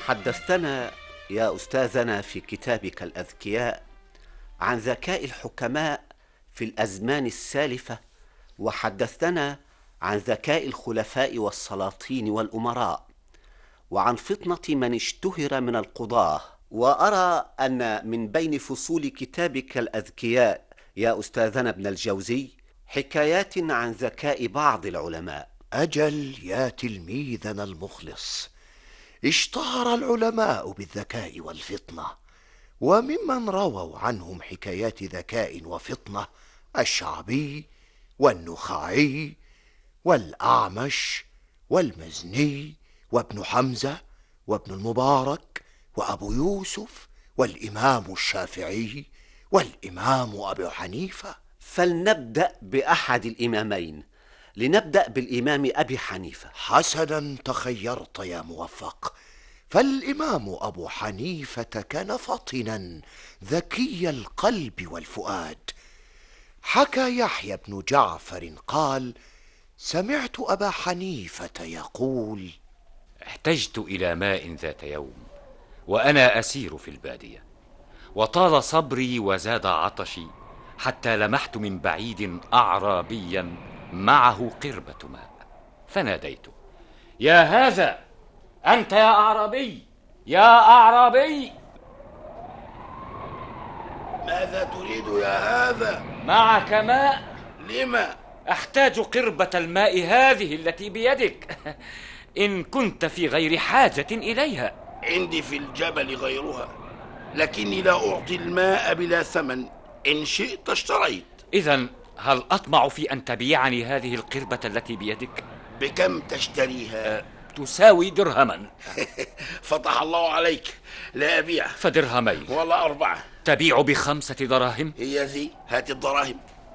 حدثتنا يا أستاذنا في كتابك الأذكياء عن ذكاء الحكماء في الأزمان السالفة، وحدثتنا عن ذكاء الخلفاء والسلاطين والأمراء، وعن فطنة من اشتهر من القضاة. وأرى أن من بين فصول كتابك الأذكياء يا أستاذنا ابن الجوزي حكايات عن ذكاء بعض العلماء. أجل يا تلميذنا المخلص، اشتهر العلماء بالذكاء والفطنة، وممن رووا عنهم حكايات ذكاء وفطنة الشعبي والنخعي والأعمش والمزني وابن حمزة وابن المبارك وأبو يوسف والإمام الشافعي والإمام أبو حنيفة. فلنبدأ بأحد الإمامين، لنبدأ بالإمام أبي حنيفة. حسنا تخيرت يا موفق، فالإمام أبو حنيفة كان فطنا ذكي القلب والفؤاد. حكى يحيى بن جعفر قال: سمعت أبا حنيفة يقول: احتجت إلى ماء ذات يوم وأنا أسير في البادية، وطال صبري وزاد عطشي، حتى لمحت من بعيد أعرابيا معه قربة ماء، فناديته: يا هذا، أنت يا أعرابي، يا أعرابي! ماذا تريد يا هذا؟ معك ماء؟ لما؟ أحتاج قربة الماء هذه التي بيدك إن كنت في غير حاجة إليها. عندي في الجبل غيرها، لكني لا أعطي الماء بلا ثمن، إن شئت اشتريت. إذن هل أطمع في أن تبيعني هذه القربة التي بيدك؟ بكم تشتريها؟ تساوي درهما. فتح الله عليك، لا أبيع. فدرهمين ولا 4. تبيع ب5 دراهم؟ هي ذي، هات الدراهم.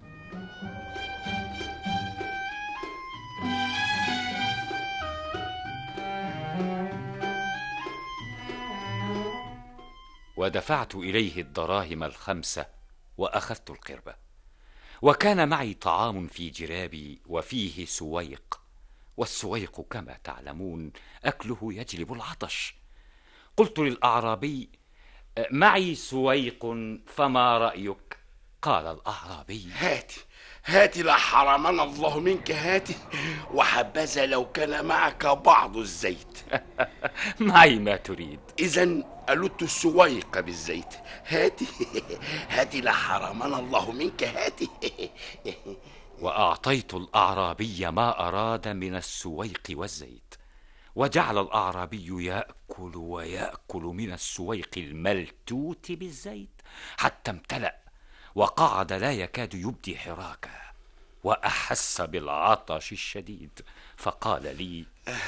ودفعت إليه الدراهم ال5 وأخذت القربة، وكان معي طعام في جرابي وفيه سويق، والسويق كما تعلمون أكله يجلب العطش. قلت للأعرابي: معي سويق، فما رأيك؟ قال الأعرابي: هاتي لا حرمنا الله منك، هاتي، وحبذا لو كان معك بعض الزيت. معي ما تريد. إذن ألت السويق بالزيت. هاتي لا حرمنا الله منك، هاتي. وأعطيت الأعرابي ما أراد من السويق والزيت، وجعل الأعرابي يأكل ويأكل من السويق الملتوت بالزيت حتى امتلأ، وقعد لا يكاد يبدي حراكا، وأحس بالعطش الشديد، فقال لي: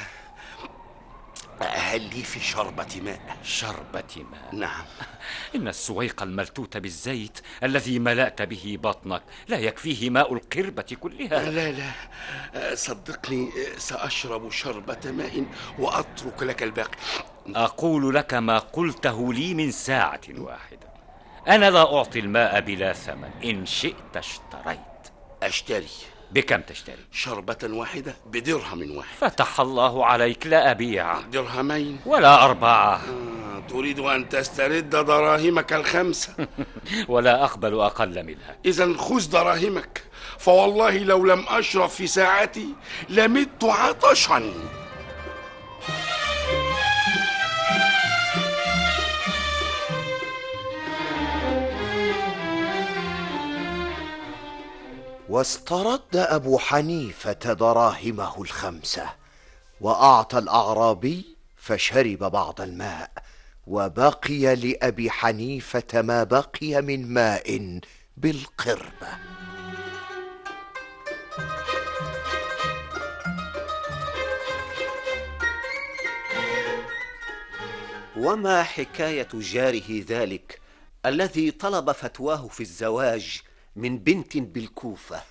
هل لي في شربة ماء؟ شربة ماء؟ نعم. إن السويق الملتوت بالزيت الذي ملأت به بطنك لا يكفيه ماء القربة كلها. لا، صدقني، سأشرب شربة ماء وأترك لك الباقي. أقول لك ما قلته لي من ساعة واحدة: أنا لا أعطي الماء بلا ثمن، إن شئت اشتريت. أشتري. بكم تشتري؟ شربة واحدة بدرهم واحد. فتح الله عليك، لا أبيع. درهمين ولا 4. تريد أن تسترد دراهمك ال5؟ ولا أقبل أقل منها. إذن خذ دراهمك، فوالله لو لم أشرب في ساعتي لمت عطشا. واسترد أبو حنيفة دراهمه ال5، وأعطى الأعرابي فشرب بعض الماء، وبقي لأبي حنيفة ما بقي من ماء بالقربة. وما حكاية جاره ذلك الذي طلب فتواه في الزواج من بنت بالكوفة؟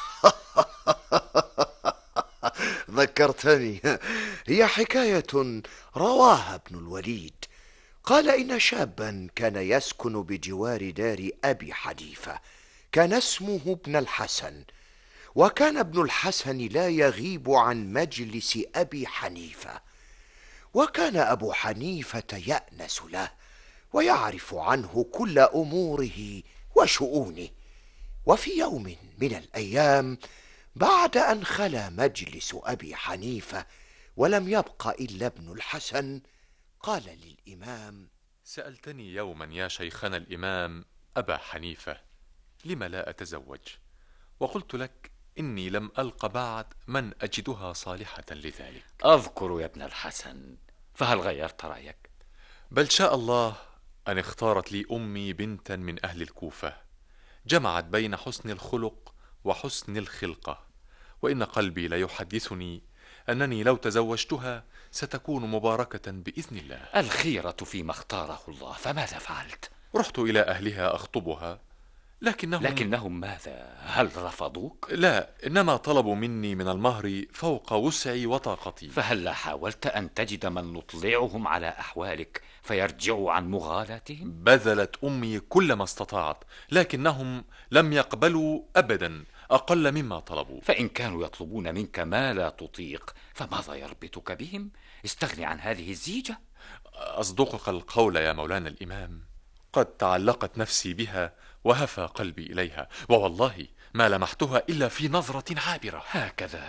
ذكرتني، هي حكاية رواها ابن الوليد. قال إن شابا كان يسكن بجوار دار أبي حنيفة، كان اسمه ابن الحسن، وكان ابن الحسن لا يغيب عن مجلس أبي حنيفة، وكان أبو حنيفة يأنس له ويعرف عنه كل أموره وشؤونه. وفي يوم من الأيام بعد أن خلا مجلس أبي حنيفة ولم يبق إلا ابن الحسن، قال للإمام: سألتني يوما يا شيخنا الإمام أبا حنيفة لم لا أتزوج، وقلت لك إني لم ألق بعد من أجدها صالحة لذلك. أذكر يا ابن الحسن، فهل غيرت رأيك؟ بل شاء الله أن اختارت لي أمي بنتا من أهل الكوفة، جمعت بين حسن الخلق وحسن الخلقة، وإن قلبي ليحدثني أنني لو تزوجتها ستكون مباركة بإذن الله. الخيرة فيما اختاره الله، فماذا فعلت؟ رحت إلى أهلها أخطبها، لكنهم ماذا؟ هل رفضوك؟ لا، إنما طلبوا مني من المهر فوق وسعي وطاقتي. فهل حاولت أن تجد من نطلعهم على أحوالك فيرجعوا عن مغالاتهم؟ بذلت أمي كل ما استطاعت، لكنهم لم يقبلوا أبدا أقل مما طلبوا. فإن كانوا يطلبون منك ما لا تطيق فماذا يربطك بهم؟ استغني عن هذه الزيجة. أصدقك القول يا مولانا الإمام، قد تعلقت نفسي بها وهفى قلبي إليها، ووالله ما لمحتها إلا في نظرة عابرة. هكذا؟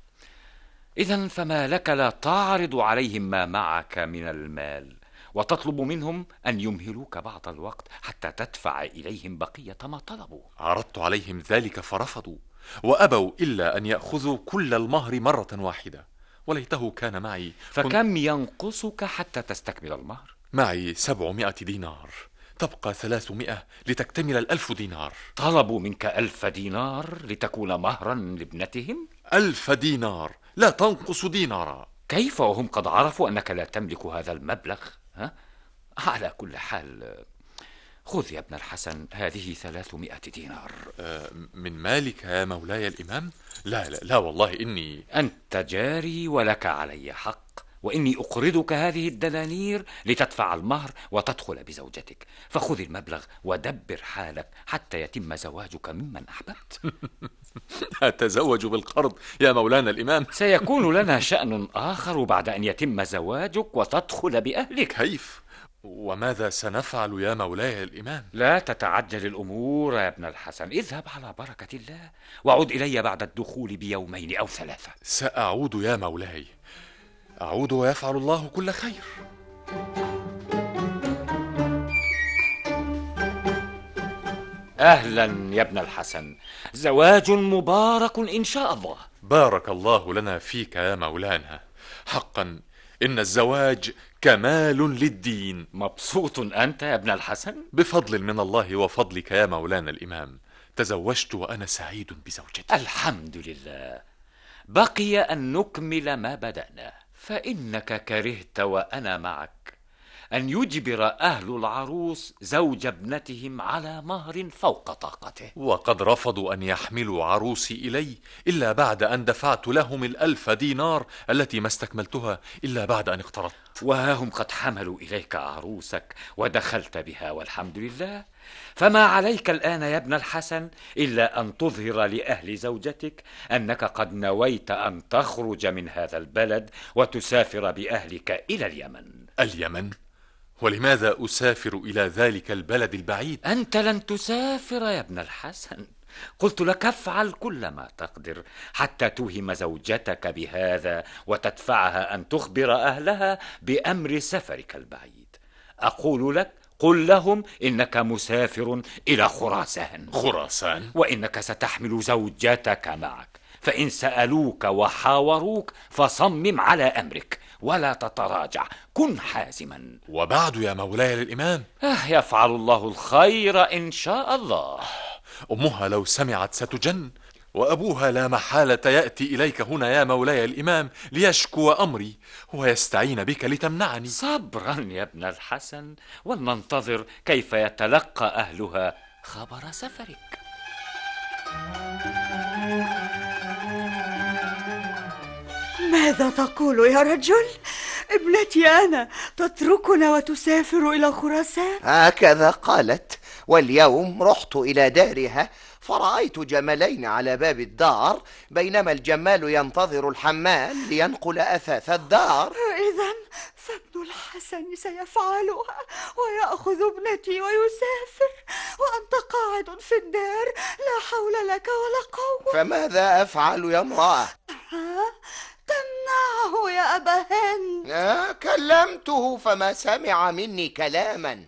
إذن فما لك لا تعرض عليهم ما معك من المال وتطلب منهم أن يمهلوك بعض الوقت حتى تدفع إليهم بقية ما طلبوا؟ عرضت عليهم ذلك فرفضوا، وأبوا إلا أن يأخذوا كل المهر مرة واحدة، وليته كان معي. فكم ينقصك حتى تستكمل المهر؟ معي 700 دينار، تبقى 300 لتكتمل 1000 دينار. طلبوا منك 1000 دينار لتكون مهرا لابنتهم؟ 1000 دينار لا تنقص دينارا. كيف وهم قد عرفوا أنك لا تملك هذا المبلغ؟ على كل حال، خذ يا ابن الحسن هذه 300 دينار. من مالك يا مولاي الإمام؟ لا لا لا، والله إني أنت جاري ولك علي حق، وإني أقرضك هذه الدنانير لتدفع المهر وتدخل بزوجتك، فخذ المبلغ ودبر حالك حتى يتم زواجك ممن أحببت. أتزوج بالقرض يا مولانا الإمام؟ سيكون لنا شأن آخر بعد أن يتم زواجك وتدخل بأهلك. كيف؟ وماذا سنفعل يا مولاي الإمام؟ لا تتعجل الأمور يا ابن الحسن، اذهب على بركة الله وعد إلي بعد الدخول بيومين أو 3. سأعود يا مولاي، أعود ويفعل الله كل خير. أهلا يا ابن الحسن، زواج مبارك إن شاء الله. بارك الله لنا فيك يا مولانا، حقا إن الزواج كمال للدين. مبسوط أنت يا ابن الحسن؟ بفضل من الله وفضلك يا مولانا الإمام، تزوجت وأنا سعيد بزوجتي. الحمد لله. بقي أن نكمل ما بدأنا، فإنك كرهت وأنا معك أن يجبر أهل العروس زوج ابنتهم على مهر فوق طاقته، وقد رفضوا أن يحملوا عروسي إلي إلا بعد أن دفعت لهم 1000 دينار التي ما استكملتها إلا بعد أن اقترضت. وها هم قد حملوا إليك عروسك ودخلت بها والحمد لله. فما عليك الآن يا ابن الحسن إلا أن تظهر لأهل زوجتك أنك قد نويت أن تخرج من هذا البلد وتسافر بأهلك إلى اليمن. اليمن؟ ولماذا أسافر إلى ذلك البلد البعيد؟ أنت لن تسافر يا ابن الحسن، قلت لك افعل كل ما تقدر حتى توهم زوجتك بهذا وتدفعها أن تخبر أهلها بأمر سفرك البعيد. أقول لك قل لهم إنك مسافر إلى خراسان. خراسان؟ وإنك ستحمل زوجتك معك، فإن سألوك وحاوروك فصمم على أمرك ولا تتراجع، كن حازما. وبعد يا مولاي الإمام؟ يفعل الله الخير إن شاء الله. أمها لو سمعت ستجن، وأبوها لا محالة يأتي إليك هنا يا مولاي الإمام ليشكو أمري ويستعين بك لتمنعني. صبرا يا ابن الحسن، ولننتظر كيف يتلقى أهلها خبر سفرك. ماذا تقول يا رجل؟ ابنتي أنا تتركنا وتسافر إلى خراسان؟ هكذا قالت، واليوم رحت إلى دارها فرأيت جملين على باب الدار، بينما الجمال ينتظر الحمال لينقل أثاث الدار. الحسن سيفعلها ويأخذ ابنتي ويسافر، وأنت قاعد في الدار لا حول لك ولا قوة. فماذا أفعل يا امرأة؟ تمنعه يا أبا هند. كلمته فما سمع مني كلاما.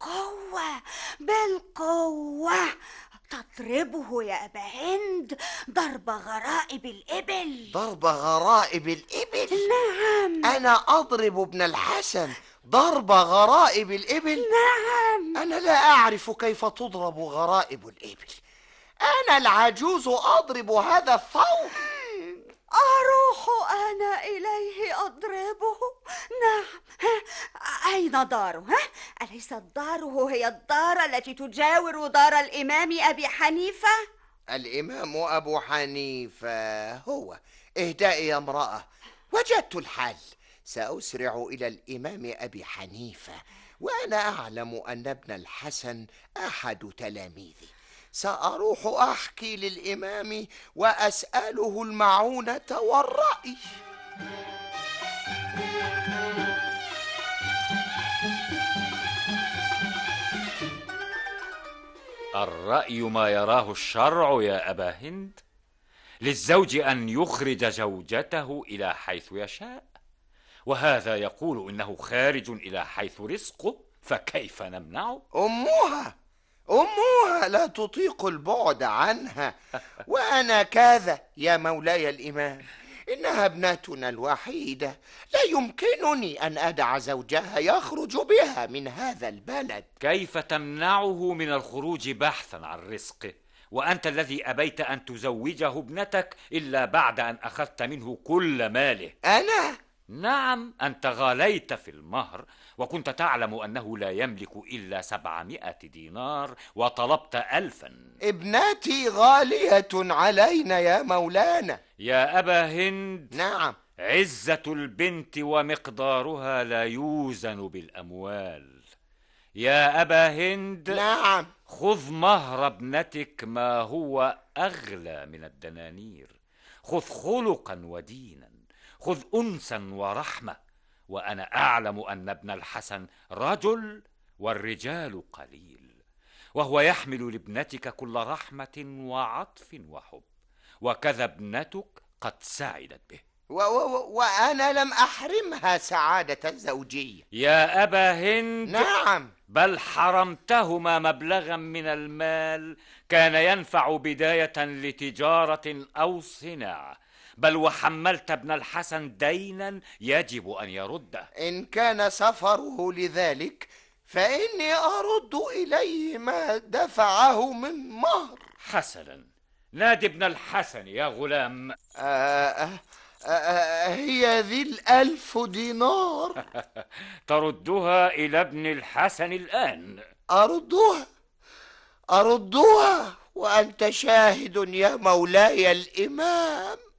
بالقوة تضربه يا أبا هند ضرب غرائب الإبل. ضرب غرائب الإبل؟ نعم. أنا أضرب ابن الحسن ضرب غرائب الإبل؟ نعم. أنا لا أعرف كيف تضرب غرائب الإبل. أنا العجوز أضرب هذا الثور؟ أروح أنا إليه أضربه. نعم. أين داره؟ أليست داره هي الدار التي تجاور دار الإمام أبي حنيفة؟ الإمام أبو حنيفة هو. اهدئي يا امرأة، وجدت الحل. سأسرع إلى الإمام أبي حنيفة، وأنا أعلم أن ابن الحسن أحد تلاميذي. سأروح أحكي للإمام وأسأله المعونة والرأي. الرأي ما يراه الشرع يا أبا هند. للزوج أن يخرج زوجته إلى حيث يشاء، وهذا يقول إنه خارج إلى حيث رزقه، فكيف نمنعه؟ أمها لا تطيق البعد عنها، وأنا كذا يا مولاي الإمام. إنها ابنتنا الوحيدة، لا يمكنني أن أدع زوجها يخرج بها من هذا البلد. كيف تمنعه من الخروج بحثا عن رزقه، وأنت الذي أبيت أن تزوجه ابنتك إلا بعد أن أخذت منه كل ماله؟ أنا؟ نعم، أنت غاليت في المهر، وكنت تعلم أنه لا يملك إلا 700 دينار، وطلبت 1000. ابنتي غالية علينا يا مولانا. يا أبا هند. نعم. عزة البنت ومقدارها لا يوزن بالأموال. يا أبا هند. نعم. خذ مهر ابنتك ما هو أغلى من الدنانير. خذ خلقا ودينا، خذ أنسا ورحمة، وأنا أعلم أن ابن الحسن رجل والرجال قليل، وهو يحمل لابنتك كل رحمة وعطف وحب، وكذا ابنتك قد سعدت به. وأنا لم أحرمها سعادة الزوجية يا أبا هند. نعم. بل حرمتهما مبلغا من المال كان ينفع بداية لتجارة أو صناعة، بل وحملت ابن الحسن دينا يجب أن يرده. إن كان سفره لذلك فإني أرد إليه ما دفعه من مهر. حسنا، نادي ابن الحسن يا غلام. هي ذي 1000 دينار. تردها إلى ابن الحسن الآن. أردها وأنت شاهد يا مولاي الإمام.